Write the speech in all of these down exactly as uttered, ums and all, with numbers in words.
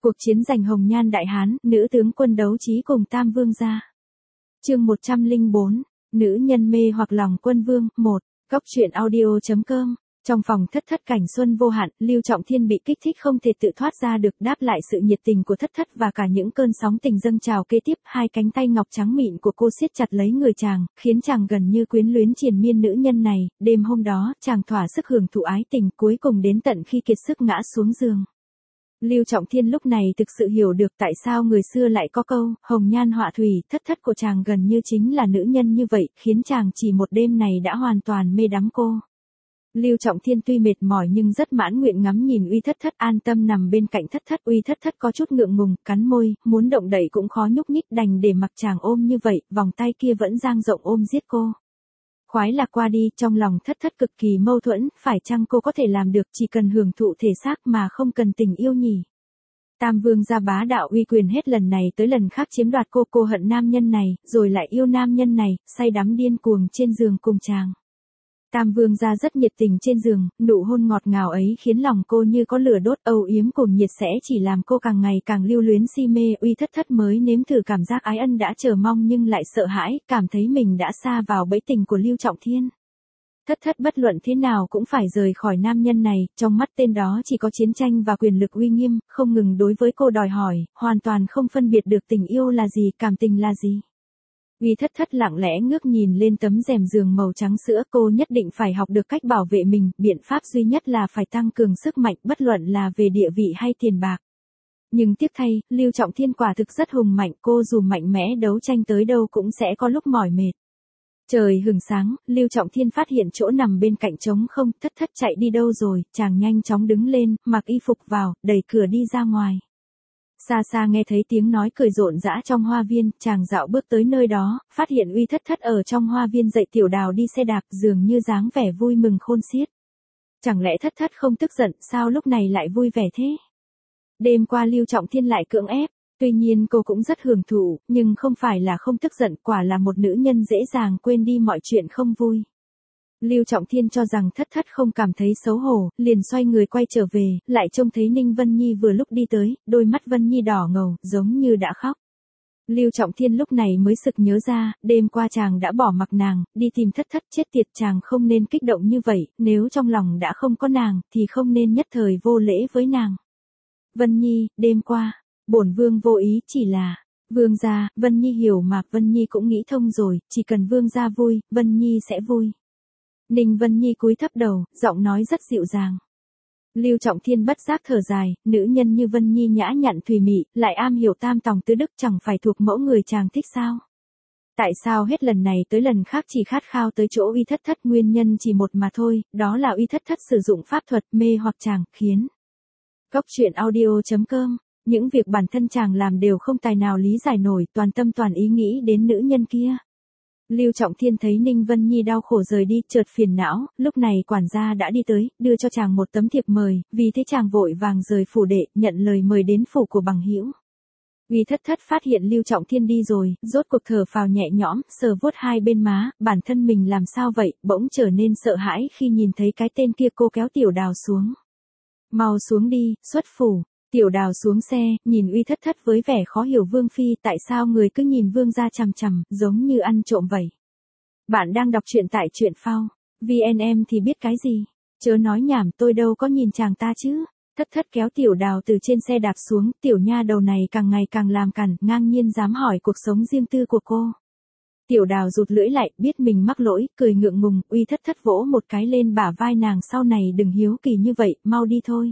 Cuộc chiến giành Hồng Nhan Đại Hán, nữ tướng quân đấu trí cùng Tam Vương gia. Chương một trăm lẻ bốn, nữ nhân mê hoặc lòng quân vương, một. Góc truyện audio chấm com. Trong phòng thất thất cảnh xuân vô hạn, Lưu Trọng Thiên bị kích thích không thể tự thoát ra được, đáp lại sự nhiệt tình của thất thất và cả những cơn sóng tình dâng trào kế tiếp, hai cánh tay ngọc trắng mịn của cô siết chặt lấy người chàng, khiến chàng gần như quyến luyến triền miên nữ nhân này. Đêm hôm đó, chàng thỏa sức hưởng thụ ái tình, cuối cùng đến tận khi kiệt sức ngã xuống giường. Lưu Trọng Thiên lúc này thực sự hiểu được tại sao người xưa lại có câu, hồng nhan họa thủy, thất thất của chàng gần như chính là nữ nhân như vậy, khiến chàng chỉ một đêm này đã hoàn toàn mê đắm cô. Lưu Trọng Thiên tuy mệt mỏi nhưng rất mãn nguyện ngắm nhìn Uy Thất Thất an tâm nằm bên cạnh Thất Thất. Uy Thất Thất có chút ngượng ngùng, cắn môi, muốn động đậy cũng khó nhúc nhích, đành để mặc chàng ôm như vậy, vòng tay kia vẫn dang rộng ôm giết cô. Khoái lạc qua đi, trong lòng Thất Thất cực kỳ mâu thuẫn, phải chăng cô có thể làm được chỉ cần hưởng thụ thể xác mà không cần tình yêu nhỉ? Tam Vương gia bá đạo uy quyền hết lần này tới lần khác chiếm đoạt cô, cô hận nam nhân này, rồi lại yêu nam nhân này, say đắm điên cuồng trên giường cùng chàng. Tam Vương gia rất nhiệt tình trên giường, nụ hôn ngọt ngào ấy khiến lòng cô như có lửa đốt, âu yếm cùng nhiệt sẽ chỉ làm cô càng ngày càng lưu luyến si mê. Uy Thất Thất mới nếm thử cảm giác ái ân đã chờ mong nhưng lại sợ hãi, cảm thấy mình đã sa vào bẫy tình của Lưu Trọng Thiên. Thất Thất bất luận thế nào cũng phải rời khỏi nam nhân này, trong mắt tên đó chỉ có chiến tranh và quyền lực uy nghiêm, không ngừng đối với cô đòi hỏi, hoàn toàn không phân biệt được tình yêu là gì, cảm tình là gì. Uy Thất Thất lặng lẽ ngước nhìn lên tấm rèm giường màu trắng sữa, cô nhất định phải học được cách bảo vệ mình, biện pháp duy nhất là phải tăng cường sức mạnh, bất luận là về địa vị hay tiền bạc. Nhưng tiếc thay, Lưu Trọng Thiên quả thực rất hùng mạnh, cô dù mạnh mẽ đấu tranh tới đâu cũng sẽ có lúc mỏi mệt. Trời hừng sáng, Lưu Trọng Thiên phát hiện chỗ nằm bên cạnh trống không. Thất Thất chạy đi đâu rồi? Chàng nhanh chóng đứng lên, mặc y phục vào, đẩy cửa đi ra ngoài. Xa xa nghe thấy tiếng nói cười rộn rã trong hoa viên, chàng dạo bước tới nơi đó, phát hiện Uy Thất Thất ở trong hoa viên dạy Tiểu Đào đi xe đạp, dường như dáng vẻ vui mừng khôn xiết. Chẳng lẽ Thất Thất không tức giận, sao lúc này lại vui vẻ thế? Đêm qua Lưu Trọng Thiên lại cưỡng ép, tuy nhiên cô cũng rất hưởng thụ, nhưng không phải là không tức giận, quả là một nữ nhân dễ dàng quên đi mọi chuyện không vui. Lưu Trọng Thiên cho rằng Thất Thất không cảm thấy xấu hổ, liền xoay người quay trở về, lại trông thấy Ninh Vân Nhi vừa lúc đi tới, đôi mắt Vân Nhi đỏ ngầu, giống như đã khóc. Lưu Trọng Thiên lúc này mới sực nhớ ra, đêm qua chàng đã bỏ mặc nàng, đi tìm Thất Thất, chết tiệt, chàng không nên kích động như vậy, nếu trong lòng đã không có nàng, thì không nên nhất thời vô lễ với nàng. Vân Nhi, đêm qua, bổn vương vô ý, chỉ là... Vương gia, Vân Nhi hiểu mà, Vân Nhi cũng nghĩ thông rồi, chỉ cần vương gia vui, Vân Nhi sẽ vui. Ninh Vân Nhi cúi thấp đầu, giọng nói rất dịu dàng. Lưu Trọng Thiên bất giác thở dài, nữ nhân như Vân Nhi nhã nhặn thùy mị, lại am hiểu tam tòng tứ đức, chẳng phải thuộc mẫu người chàng thích sao? Tại sao hết lần này tới lần khác chỉ khát khao tới chỗ Uy Thất Thất? Nguyên nhân chỉ một mà thôi, đó là Uy Thất Thất sử dụng pháp thuật mê hoặc chàng, khiến. Góc truyện audio chấm com. Những việc bản thân chàng làm đều không tài nào lý giải nổi, toàn tâm toàn ý nghĩ đến nữ nhân kia. Lưu Trọng Thiên thấy Ninh Vân Nhi đau khổ rời đi, chợt phiền não, lúc này quản gia đã đi tới, đưa cho chàng một tấm thiệp mời, vì thế chàng vội vàng rời phủ đệ, nhận lời mời đến phủ của bằng hữu. Uy Thất Thất phát hiện Lưu Trọng Thiên đi rồi, rốt cuộc thở phào nhẹ nhõm, sờ vuốt hai bên má, bản thân mình làm sao vậy, bỗng trở nên sợ hãi khi nhìn thấy cái tên kia. Cô kéo Tiểu Đào xuống. Mau xuống đi, xuất phủ. Tiểu Đào xuống xe, nhìn Uy Thất Thất với vẻ khó hiểu. Vương phi, tại sao người cứ nhìn vương gia chằm chằm, giống như ăn trộm vậy? Bạn đang đọc truyện tại truyện phao. vê en em thì biết cái gì? Chớ nói nhảm, tôi đâu có nhìn chàng ta chứ. Thất Thất kéo Tiểu Đào từ trên xe đạp xuống, tiểu nha đầu này càng ngày càng làm cằn, ngang nhiên dám hỏi cuộc sống riêng tư của cô. Tiểu Đào rụt lưỡi lại, biết mình mắc lỗi, cười ngượng ngùng. Uy Thất Thất vỗ một cái lên bả vai nàng, sau này đừng hiếu kỳ như vậy, mau đi thôi.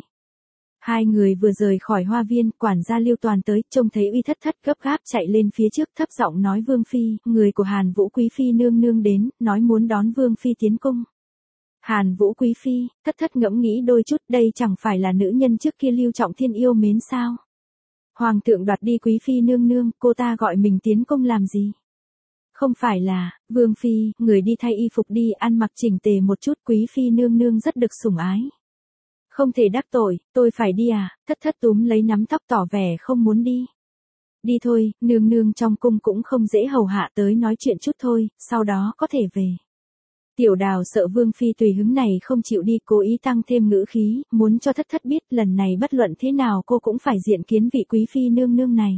Hai người vừa rời khỏi hoa viên, quản gia Lưu Toàn tới, trông thấy Uy Thất Thất gấp gáp chạy lên phía trước, thấp giọng nói: Vương phi, người của Hàn Vũ quý phi nương nương đến, nói muốn đón Vương phi tiến cung. Hàn Vũ quý phi? Thất Thất ngẫm nghĩ đôi chút, đây chẳng phải là nữ nhân trước kia Lưu Trọng Thiên yêu mến sao? Hoàng thượng đoạt đi quý phi nương nương, cô ta gọi mình tiến cung làm gì? Không phải là, Vương phi, người đi thay y phục đi, ăn mặc chỉnh tề một chút, quý phi nương nương rất được sủng ái. Không thể đắc tội, tôi phải đi à? Thất Thất túm lấy nắm tóc tỏ vẻ không muốn đi. Đi thôi, nương nương trong cung cũng không dễ hầu hạ, tới nói chuyện chút thôi, sau đó có thể về. Tiểu Đào sợ Vương Phi tùy hứng này không chịu đi, cố ý tăng thêm ngữ khí, muốn cho thất thất biết lần này bất luận thế nào cô cũng phải diện kiến vị quý phi nương nương này.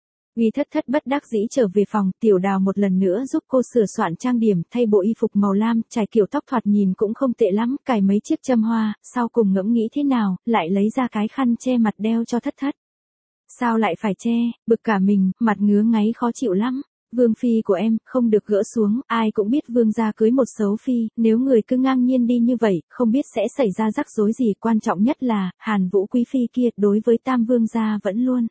Uy thất thất bất đắc dĩ trở về phòng, Tiểu Đào một lần nữa giúp cô sửa soạn trang điểm, thay bộ y phục màu lam, trải kiểu tóc thoạt nhìn cũng không tệ lắm, cài mấy chiếc châm hoa, sau cùng ngẫm nghĩ thế nào, lại lấy ra cái khăn che mặt đeo cho thất thất. Sao lại phải che, bực cả mình, mặt ngứa ngáy khó chịu lắm. Vương Phi của em, không được gỡ xuống, ai cũng biết Vương gia cưới một xấu Phi, nếu người cứ ngang nhiên đi như vậy, không biết sẽ xảy ra rắc rối gì, quan trọng nhất là, Hàn Vũ quý Phi kia, đối với Tam Vương gia vẫn luôn.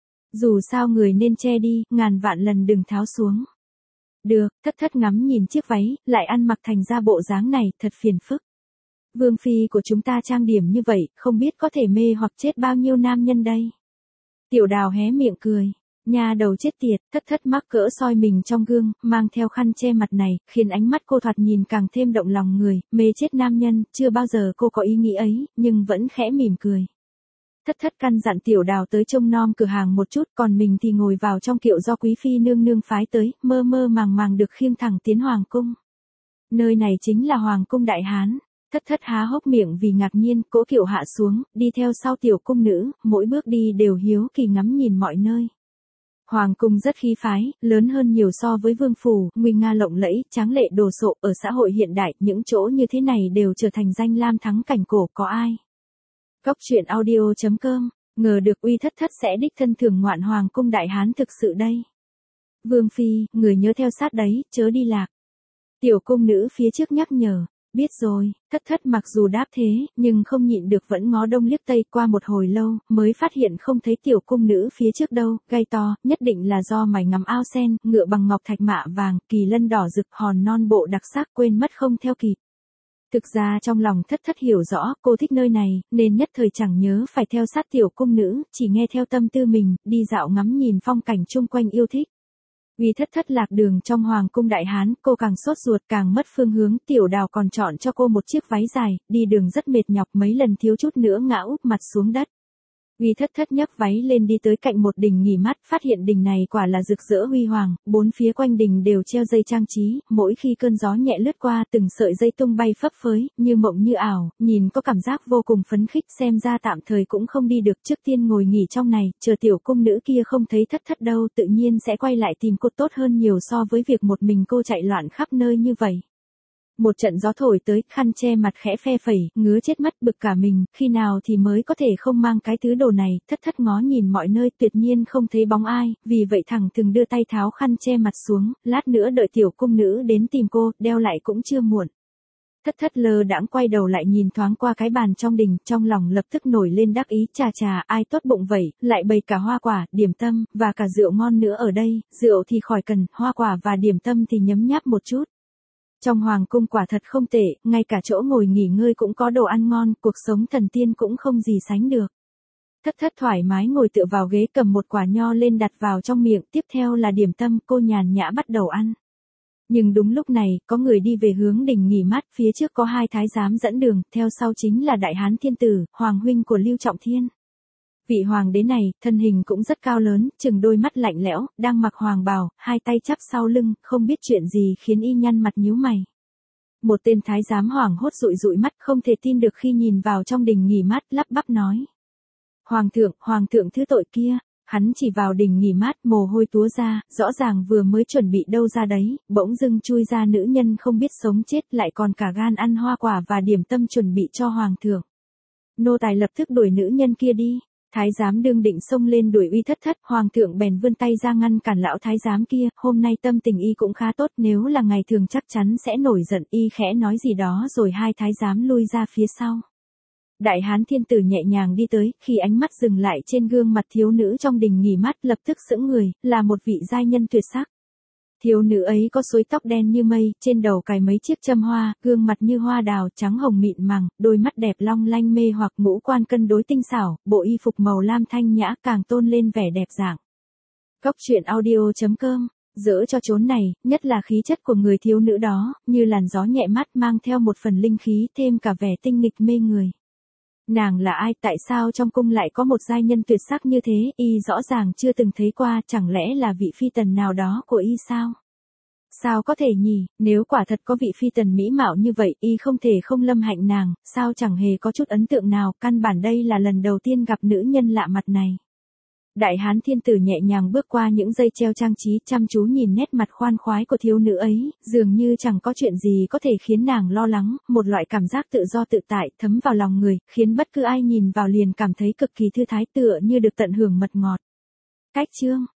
Dù sao người nên che đi, ngàn vạn lần đừng tháo xuống. Được, thất thất ngắm nhìn chiếc váy, lại ăn mặc thành ra bộ dáng này, thật phiền phức. Vương Phi của chúng ta trang điểm như vậy, không biết có thể mê hoặc chết bao nhiêu nam nhân đây. Tiểu Đào hé miệng cười. Nhà đầu chết tiệt, thất thất mắc cỡ soi mình trong gương, mang theo khăn che mặt này, khiến ánh mắt cô thoạt nhìn càng thêm động lòng người, mê chết nam nhân, chưa bao giờ cô có ý nghĩ ấy, nhưng vẫn khẽ mỉm cười. Thất thất căn dặn Tiểu Đào tới trông nom cửa hàng một chút, còn mình thì ngồi vào trong kiệu do quý phi nương nương phái tới, mơ mơ màng màng được khiêng thẳng tiến hoàng cung. Nơi này chính là hoàng cung Đại Hán. Thất thất há hốc miệng vì ngạc nhiên, cỗ kiệu hạ xuống, đi theo sau tiểu cung nữ, mỗi bước đi đều hiếu kỳ ngắm nhìn mọi nơi. Hoàng cung rất khí phái, lớn hơn nhiều so với vương phủ, nguy nga lộng lẫy, tráng lệ đồ sộ, ở xã hội hiện đại, những chỗ như thế này đều trở thành danh lam thắng cảnh cổ, có ai. Góc truyện audio chấm com, ngờ được Uy thất thất sẽ đích thân thưởng ngoạn Hoàng cung Đại Hán thực sự đây. Vương Phi, người nhớ theo sát đấy, chớ đi lạc. Tiểu cung nữ phía trước nhắc nhở. Biết rồi, thất thất mặc dù đáp thế, nhưng không nhịn được vẫn ngó đông liếc tây, qua một hồi lâu, mới phát hiện không thấy tiểu cung nữ phía trước đâu, gai to, nhất định là do mày ngắm ao sen, ngựa bằng ngọc thạch mạ vàng, kỳ lân đỏ rực, hòn non bộ đặc sắc, quên mất không theo kịp. Thực ra trong lòng thất thất hiểu rõ, cô thích nơi này, nên nhất thời chẳng nhớ phải theo sát tiểu cung nữ, chỉ nghe theo tâm tư mình, đi dạo ngắm nhìn phong cảnh chung quanh yêu thích. Vì thất thất lạc đường trong Hoàng cung Đại Hán, cô càng sốt ruột càng mất phương hướng, Tiểu Đào còn chọn cho cô một chiếc váy dài, đi đường rất mệt nhọc, mấy lần thiếu chút nữa ngã úp mặt xuống đất. Vì thất thất nhấc váy lên đi tới cạnh một đình nghỉ mát, phát hiện đình này quả là rực rỡ huy hoàng, bốn phía quanh đình đều treo dây trang trí, mỗi khi cơn gió nhẹ lướt qua, từng sợi dây tung bay phấp phới, như mộng như ảo, nhìn có cảm giác vô cùng phấn khích, xem ra tạm thời cũng không đi được, trước tiên ngồi nghỉ trong này, chờ tiểu cung nữ kia không thấy thất thất đâu, tự nhiên sẽ quay lại tìm cô, tốt hơn nhiều so với việc một mình cô chạy loạn khắp nơi như vậy. Một trận gió thổi tới, khăn che mặt khẽ phe phẩy, ngứa chết mắt, bực cả mình, khi nào thì mới có thể không mang cái thứ đồ này, thất thất ngó nhìn mọi nơi, tuyệt nhiên không thấy bóng ai, vì vậy thẳng thừng đưa tay tháo khăn che mặt xuống, lát nữa đợi tiểu cung nữ đến tìm cô, đeo lại cũng chưa muộn. Thất thất lơ đãng quay đầu lại nhìn thoáng qua cái bàn trong đình, trong lòng lập tức nổi lên đắc ý, chà chà, ai tốt bụng vậy, lại bày cả hoa quả, điểm tâm, và cả rượu ngon nữa ở đây, rượu thì khỏi cần, hoa quả và điểm tâm thì nhấm nháp một chút. Trong hoàng cung quả thật không tệ, ngay cả chỗ ngồi nghỉ ngơi cũng có đồ ăn ngon, cuộc sống thần tiên cũng không gì sánh được. Thất thất thoải mái ngồi tựa vào ghế, cầm một quả nho lên đặt vào trong miệng, tiếp theo là điểm tâm, cô nhàn nhã bắt đầu ăn. Nhưng đúng lúc này, có người đi về hướng đình nghỉ mát, phía trước có hai thái giám dẫn đường, theo sau chính là Đại Hán Thiên Tử, hoàng huynh của Lưu Trọng Thiên. Vị hoàng đế này, thân hình cũng rất cao lớn, chừng đôi mắt lạnh lẽo, đang mặc hoàng bào, hai tay chắp sau lưng, không biết chuyện gì khiến y nhăn mặt nhíu mày. Một tên thái giám hoảng hốt dụi dụi mắt, không thể tin được khi nhìn vào trong đình nghỉ mát, lắp bắp nói. Hoàng thượng, hoàng thượng thứ tội kia, hắn chỉ vào đình nghỉ mát, mồ hôi túa ra, rõ ràng vừa mới chuẩn bị đâu ra đấy, bỗng dưng chui ra nữ nhân không biết sống chết, lại còn cả gan ăn hoa quả và điểm tâm chuẩn bị cho hoàng thượng. Nô tài lập tức đuổi nữ nhân kia đi. Thái giám đương định xông lên đuổi Uy thất thất, hoàng thượng bèn vươn tay ra ngăn cản lão thái giám kia, hôm nay tâm tình y cũng khá tốt, nếu là ngày thường chắc chắn sẽ nổi giận, y khẽ nói gì đó rồi hai thái giám lui ra phía sau. Đại Hán Thiên Tử nhẹ nhàng đi tới, khi ánh mắt dừng lại trên gương mặt thiếu nữ trong đình nghỉ mát, lập tức sững người, là một vị giai nhân tuyệt sắc. Thiếu nữ ấy có xối tóc đen như mây, trên đầu cài mấy chiếc châm hoa, gương mặt như hoa đào, trắng hồng mịn màng, đôi mắt đẹp long lanh mê hoặc, ngũ quan cân đối tinh xảo, bộ y phục màu lam thanh nhã càng tôn lên vẻ đẹp dạng. Góc truyện audio chấm com, dỡ cho chốn này, nhất là khí chất của người thiếu nữ đó, như làn gió nhẹ mát mang theo một phần linh khí, thêm cả vẻ tinh nghịch mê người. Nàng là ai, tại sao trong cung lại có một giai nhân tuyệt sắc như thế, y rõ ràng chưa từng thấy qua, chẳng lẽ là vị phi tần nào đó của y sao? Sao có thể nhỉ, nếu quả thật có vị phi tần mỹ mạo như vậy, y không thể không lâm hạnh nàng, sao chẳng hề có chút ấn tượng nào, căn bản đây là lần đầu tiên gặp nữ nhân lạ mặt này. Đại hán thiên tử nhẹ nhàng bước qua những dây treo trang trí, chăm chú nhìn nét mặt khoan khoái của thiếu nữ ấy, dường như chẳng có chuyện gì có thể khiến nàng lo lắng, một loại cảm giác tự do tự tại thấm vào lòng người, khiến bất cứ ai nhìn vào liền cảm thấy cực kỳ thư thái, tựa như được tận hưởng mật ngọt. Cách chương